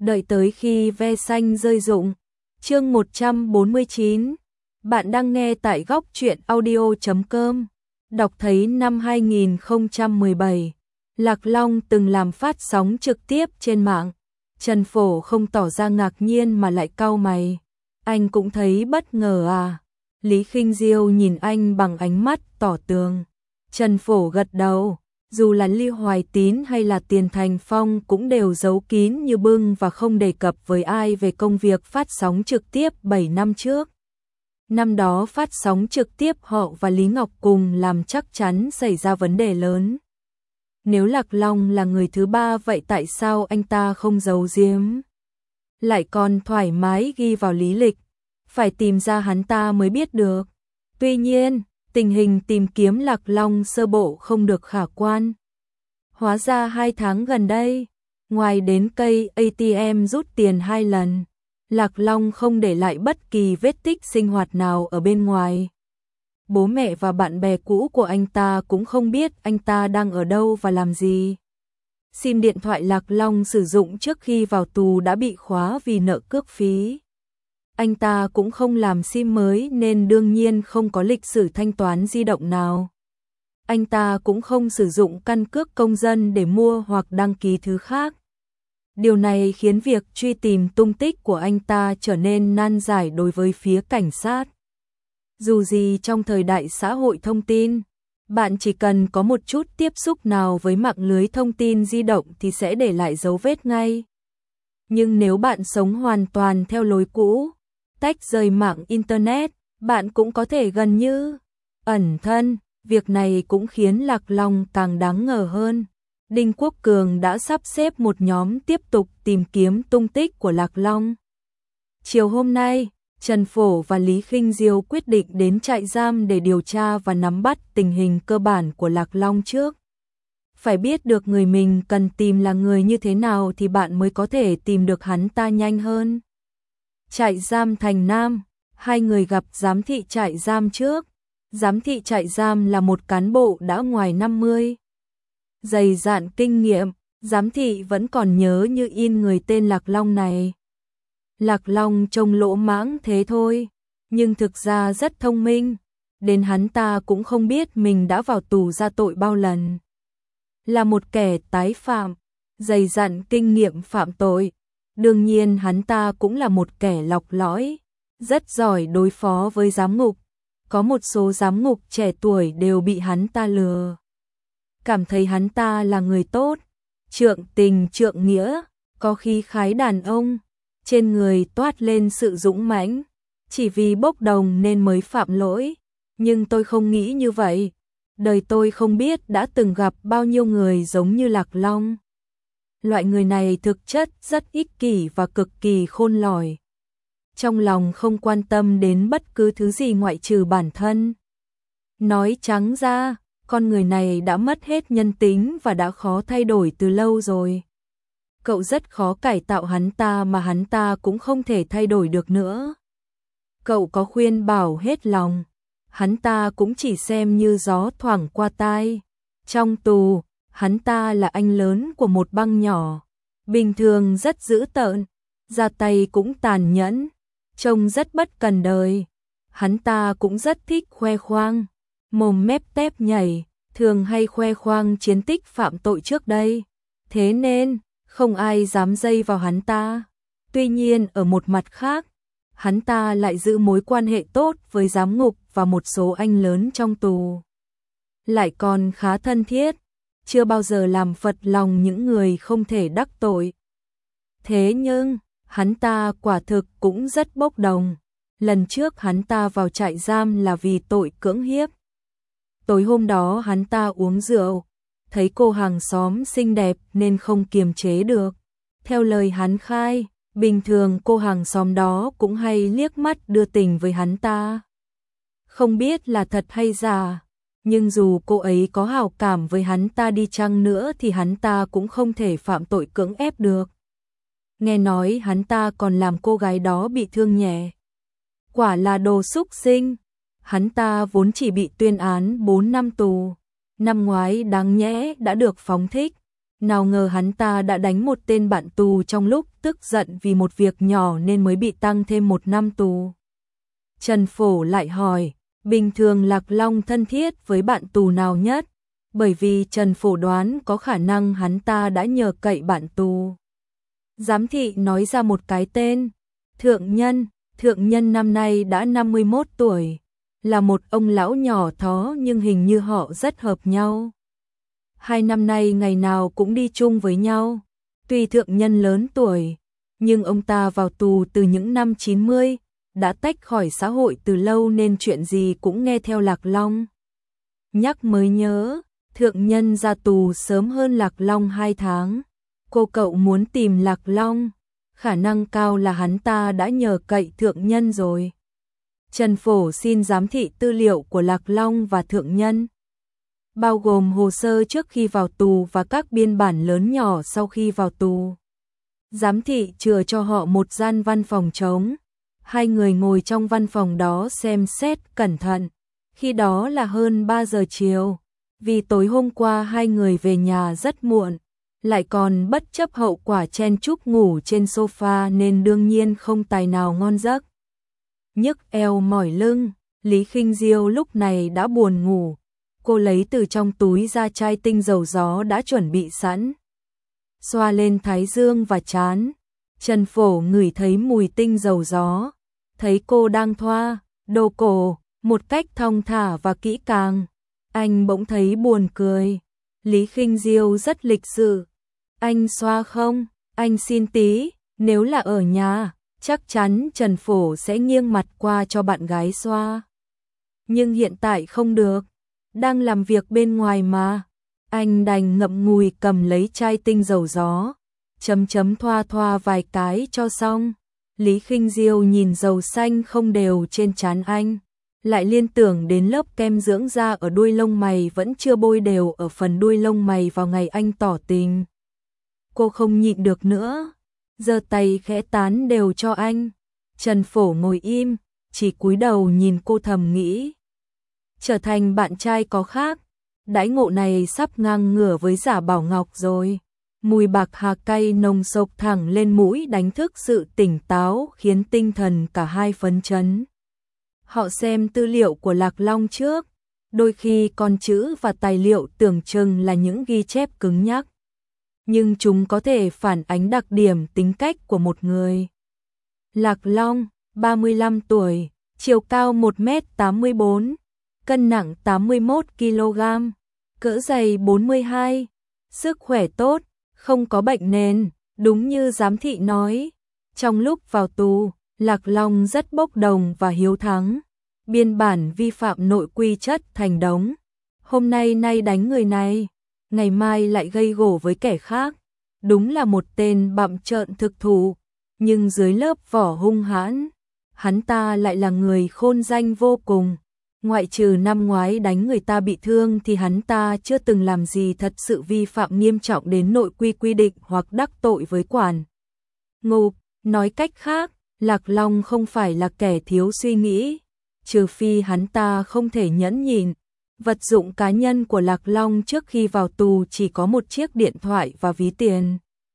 Đợi tới khi ve xanh rơi rụng. Chương 149. Bạn đang nghe tại góc truyện audio.com. Đọc thấy năm 2017, Lạc Long từng làm phát sóng trực tiếp trên mạng. Trần Phổ không tỏ ra ngạc nhiên mà lại cau mày. Anh cũng thấy bất ngờ à? Lý Khinh Diêu nhìn anh bằng ánh mắt tỏ tường. Trần Phổ gật đầu. Dù là Ly Hoài Tín hay là Tiền Thành Phong cũng đều giấu kín như bưng và không đề cập với ai về công việc phát sóng trực tiếp 7 năm trước. Năm đó phát sóng trực tiếp họ và Lý Ngọc cùng làm chắc chắn xảy ra vấn đề lớn. Nếu Lạc Long là người thứ ba vậy tại sao anh ta không giấu giếm? Lại còn thoải mái ghi vào lý lịch, phải tìm ra hắn ta mới biết được. Tuy nhiên, tình hình tìm kiếm Lạc Long sơ bộ không được khả quan. Hóa ra 2 tháng gần đây, ngoài đến cây ATM rút tiền 2 lần, Lạc Long không để lại bất kỳ vết tích sinh hoạt nào ở bên ngoài. Bố mẹ và bạn bè cũ của anh ta cũng không biết anh ta đang ở đâu và làm gì. SIM điện thoại Lạc Long sử dụng trước khi vào tù đã bị khóa vì nợ cước phí. Anh ta cũng không làm SIM mới nên đương nhiên không có lịch sử thanh toán di động nào. Anh ta cũng không sử dụng căn cước công dân để mua hoặc đăng ký thứ khác. Điều này khiến việc truy tìm tung tích của anh ta trở nên nan giải đối với phía cảnh sát. Dù gì trong thời đại xã hội thông tin, bạn chỉ cần có một chút tiếp xúc nào với mạng lưới thông tin di động thì sẽ để lại dấu vết ngay. Nhưng nếu bạn sống hoàn toàn theo lối cũ, tách rời mạng Internet, bạn cũng có thể gần như ẩn thân. Việc này cũng khiến Lạc Long càng đáng ngờ hơn. Đinh Quốc Cường đã sắp xếp một nhóm tiếp tục tìm kiếm tung tích của Lạc Long. Chiều hôm nay, Trần Phổ và Lý Khinh Diêu quyết định đến trại giam để điều tra và nắm bắt tình hình cơ bản của Lạc Long trước. Phải biết được người mình cần tìm là người như thế nào thì bạn mới có thể tìm được hắn ta nhanh hơn. Trại giam Thành Nam, hai người gặp giám thị trại giam trước. Giám thị trại giam là một cán bộ đã ngoài 50. Dày dạn kinh nghiệm, giám thị vẫn còn nhớ như in người tên Lạc Long này. Lạc Long trông lỗ mãng thế thôi, nhưng thực ra rất thông minh. Đến hắn ta cũng không biết mình đã vào tù ra tội bao lần. Là một kẻ tái phạm, dày dạn kinh nghiệm phạm tội. Đương nhiên hắn ta cũng là một kẻ lọc lõi, rất giỏi đối phó với giám ngục. Có một số giám ngục trẻ tuổi đều bị hắn ta lừa. Cảm thấy hắn ta là người tốt, trượng tình trượng nghĩa, có khí khái đàn ông, trên người toát lên sự dũng mãnh, chỉ vì bốc đồng nên mới phạm lỗi. Nhưng tôi không nghĩ như vậy. Đời tôi không biết đã từng gặp bao nhiêu người giống như Lạc Long. Loại người này thực chất rất ích kỷ và cực kỳ khôn lỏi. Trong lòng không quan tâm đến bất cứ thứ gì ngoại trừ bản thân. Nói trắng ra, con người này đã mất hết nhân tính và đã khó thay đổi từ lâu rồi. Cậu rất khó cải tạo hắn ta mà hắn ta cũng không thể thay đổi được nữa. Cậu có khuyên bảo hết lòng, hắn ta cũng chỉ xem như gió thoảng qua tai. Trong tù, hắn ta là anh lớn của một băng nhỏ, bình thường rất dữ tợn, ra tay cũng tàn nhẫn, trông rất bất cần đời. Hắn ta cũng rất thích khoe khoang, mồm mép tép nhảy, thường hay khoe khoang chiến tích phạm tội trước đây. Thế nên, không ai dám dây vào hắn ta. Tuy nhiên ở một mặt khác, hắn ta lại giữ mối quan hệ tốt với giám ngục và một số anh lớn trong tù. Lại còn khá thân thiết, chưa bao giờ làm phật lòng những người không thể đắc tội. Thế nhưng, hắn ta quả thực cũng rất bốc đồng. Lần trước hắn ta vào trại giam là vì tội cưỡng hiếp. Tối hôm đó hắn ta uống rượu, thấy cô hàng xóm xinh đẹp nên không kiềm chế được. Theo lời hắn khai, bình thường cô hàng xóm đó cũng hay liếc mắt đưa tình với hắn ta. Không biết là thật hay giả, nhưng dù cô ấy có hảo cảm với hắn ta đi chăng nữa thì hắn ta cũng không thể phạm tội cưỡng ép được. Nghe nói hắn ta còn làm cô gái đó bị thương nhẹ. Quả là đồ súc sinh. Hắn ta vốn chỉ bị tuyên án 4 năm tù. Năm ngoái đáng nhẽ đã được phóng thích. Nào ngờ hắn ta đã đánh một tên bạn tù trong lúc tức giận vì một việc nhỏ nên mới bị tăng thêm 1 năm tù. Trần Phổ lại hỏi, bình thường Lạc Long thân thiết với bạn tù nào nhất? Bởi vì Trần Phổ đoán có khả năng hắn ta đã nhờ cậy bạn tù. Giám thị nói ra một cái tên, Thượng Nhân năm nay đã 51 tuổi, là một ông lão nhỏ thó nhưng hình như họ rất hợp nhau. 2 năm nay ngày nào cũng đi chung với nhau. Tuy Thượng Nhân lớn tuổi, nhưng ông ta vào tù từ những năm 90, đã tách khỏi xã hội từ lâu nên chuyện gì cũng nghe theo Lạc Long. Nhắc mới nhớ, Thượng Nhân ra tù sớm hơn Lạc Long 2 tháng. Cô cậu muốn tìm Lạc Long, khả năng cao là hắn ta đã nhờ cậy Thượng Nhân rồi. Trần Phổ xin giám thị tư liệu của Lạc Long và Thượng Nhân, bao gồm hồ sơ trước khi vào tù và các biên bản lớn nhỏ sau khi vào tù. Giám thị chừa cho họ một gian văn phòng trống. 2 người ngồi trong văn phòng đó xem xét cẩn thận. Khi đó là hơn 3 giờ chiều, vì tối hôm qua 2 người về nhà rất muộn, lại còn bất chấp hậu quả chen chúc ngủ trên sofa nên đương nhiên không tài nào ngon giấc. Nhức eo mỏi lưng, Lý Khinh Diêu lúc này đã buồn ngủ. Cô lấy từ trong túi ra chai tinh dầu gió đã chuẩn bị sẵn, xoa lên thái dương và trán. Trần Phổ ngửi thấy mùi tinh dầu gió, thấy cô đang thoa đồ cổ một cách thong thả và kỹ càng, anh bỗng thấy buồn cười. Lý Khinh Diêu rất lịch sự, anh xoa không? Anh xin tí. Nếu là ở nhà, chắc chắn Trần Phổ sẽ nghiêng mặt qua cho bạn gái xoa. Nhưng hiện tại không được, đang làm việc bên ngoài mà. Anh đành ngậm ngùi cầm lấy chai tinh dầu gió, chấm thoa thoa vài cái cho xong. Lý Khinh Diêu nhìn dầu xanh không đều trên trán anh, lại liên tưởng đến lớp kem dưỡng da ở đuôi lông mày vẫn chưa bôi đều ở phần đuôi lông mày vào ngày anh tỏ tình. Cô không nhịn được nữa, giơ tay khẽ tán đều cho anh. Trần Phổ ngồi im, chỉ cúi đầu nhìn cô thầm nghĩ. Trở thành bạn trai có khác, đãi ngộ này sắp ngang ngửa với Giả Bảo Ngọc rồi. Mùi bạc hà cay nồng sộc thẳng lên mũi đánh thức sự tỉnh táo khiến tinh thần cả hai phấn chấn. Họ xem tư liệu của Lạc Long trước, đôi khi con chữ và tài liệu tưởng chừng là những ghi chép cứng nhắc, nhưng chúng có thể phản ánh đặc điểm tính cách của một người. Lạc Long, 35 tuổi, chiều cao 1m84, cân nặng 81 kg, cỡ giày 42, sức khỏe tốt, không có bệnh nền, đúng như giám thị nói. Trong lúc vào tù, Lạc Long rất bốc đồng và hiếu thắng, biên bản vi phạm nội quy chất thành đống. Hôm nay đánh người này, ngày mai lại gây gổ với kẻ khác. Đúng là một tên bặm trợn thực thụ, nhưng dưới lớp vỏ hung hãn, hắn ta lại là người khôn danh vô cùng. Ngoại trừ năm ngoái đánh người ta bị thương thì hắn ta chưa từng làm gì thật sự vi phạm nghiêm trọng đến nội quy quy định hoặc đắc tội với quản ngục. Nói cách khác, Lạc Long không phải là kẻ thiếu suy nghĩ, trừ phi hắn ta không thể nhẫn nhịn. Vật dụng cá nhân của Lạc Long trước khi vào tù chỉ có một chiếc điện thoại và ví tiền.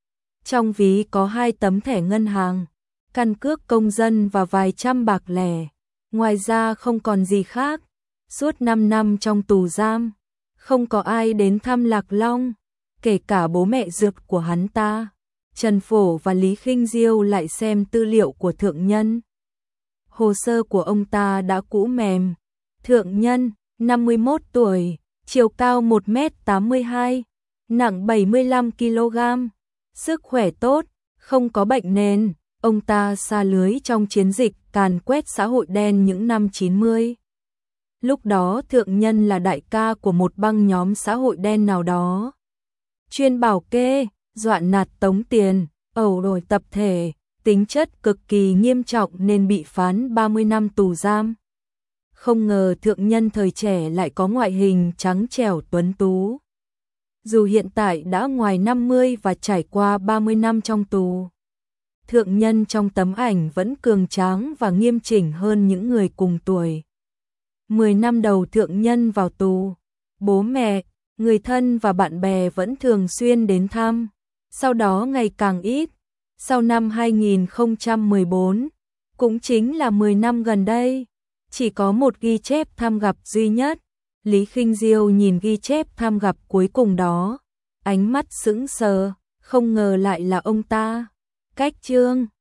Trong ví có 2 tấm thẻ ngân hàng, căn cước công dân và vài trăm bạc lẻ. Ngoài ra không còn gì khác. Suốt 5 năm trong tù giam, không có ai đến thăm Lạc Long, kể cả bố mẹ ruột của hắn ta. Trần Phổ và Lý Khinh Diêu lại xem tư liệu của Thượng Nhân. Hồ sơ của ông ta đã cũ mềm. Thượng Nhân, 51 tuổi, chiều cao 1m82, nặng 75 kg, sức khỏe tốt, không có bệnh nền. Ông ta sa lưới trong chiến dịch càn quét xã hội đen những năm 90. Lúc đó Thượng Nhân là đại ca của một băng nhóm xã hội đen nào đó, chuyên bảo kê, dọa nạt tống tiền, ẩu đồi tập thể, tính chất cực kỳ nghiêm trọng nên bị phán 30 năm tù giam. Không ngờ Thượng Nhân thời trẻ lại có ngoại hình trắng trẻo tuấn tú. Dù hiện tại đã ngoài 50 và trải qua 30 năm trong tù, Thượng Nhân trong tấm ảnh vẫn cường tráng và nghiêm chỉnh hơn những người cùng tuổi. 10 năm đầu Thượng Nhân vào tù, bố mẹ, người thân và bạn bè vẫn thường xuyên đến thăm, sau đó ngày càng ít. Sau năm 2014, cũng chính là 10 năm gần đây, chỉ có một ghi chép thăm gặp duy nhất. Lý Khinh Diêu nhìn ghi chép thăm gặp cuối cùng đó, ánh mắt sững sờ, không ngờ lại là ông ta. Cách chương